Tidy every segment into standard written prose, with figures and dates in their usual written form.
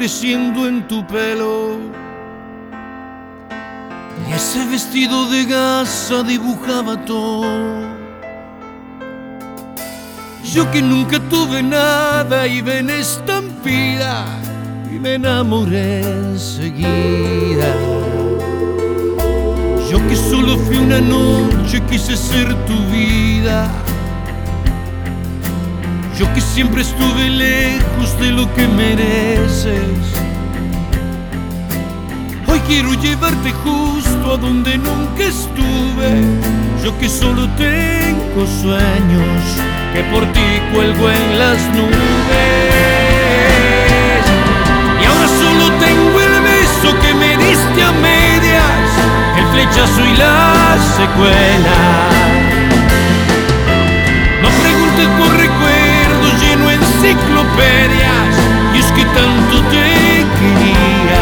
creciendo en tu pelo. Y ese vestido de gasa dibujaba todo. Yo que nunca tuve nada iba en estampida y me enamoré enseguida. Yo que solo fui una noche quise ser tu vida. Yo que siempre estuve lejos de lo que mereces. Hoy quiero llevarte justo a donde nunca estuve. Yo que solo tengo sueños, que por ti cuelgo en las nubes. Y ahora solo tengo el beso que me diste a medias, el flechazo y la secuela. No preguntes por recuerdos, lleno enciclopedias, y es que tanto te quería,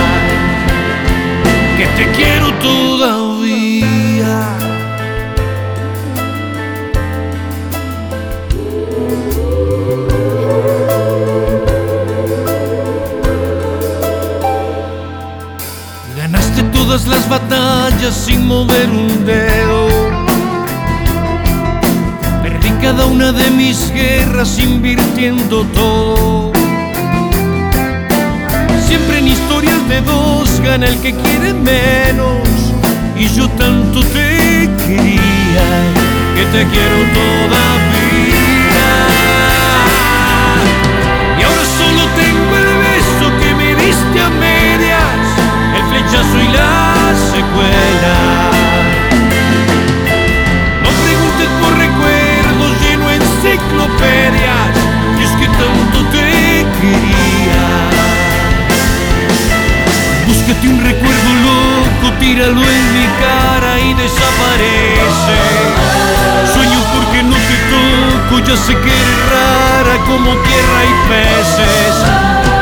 que te quiero todavía. Ganaste todas las batallas sin mover un dedo. Perdí cada una de mis guerras invirtiendo todo. Siempre en historias de dos gana el que quiere menos. Y yo tanto te quería, que te quiero todavía. Y ahora solo tengo el beso que me diste a medias, el flechazo y la secuela. No preguntes por recuerdos, lleno enciclopedias, y es que tanto te quería. Búscate un recuerdo loco, tíralo en mi cara y desaparece. Sueño porque no te toco, ya sé que eres rara como tierra y peces.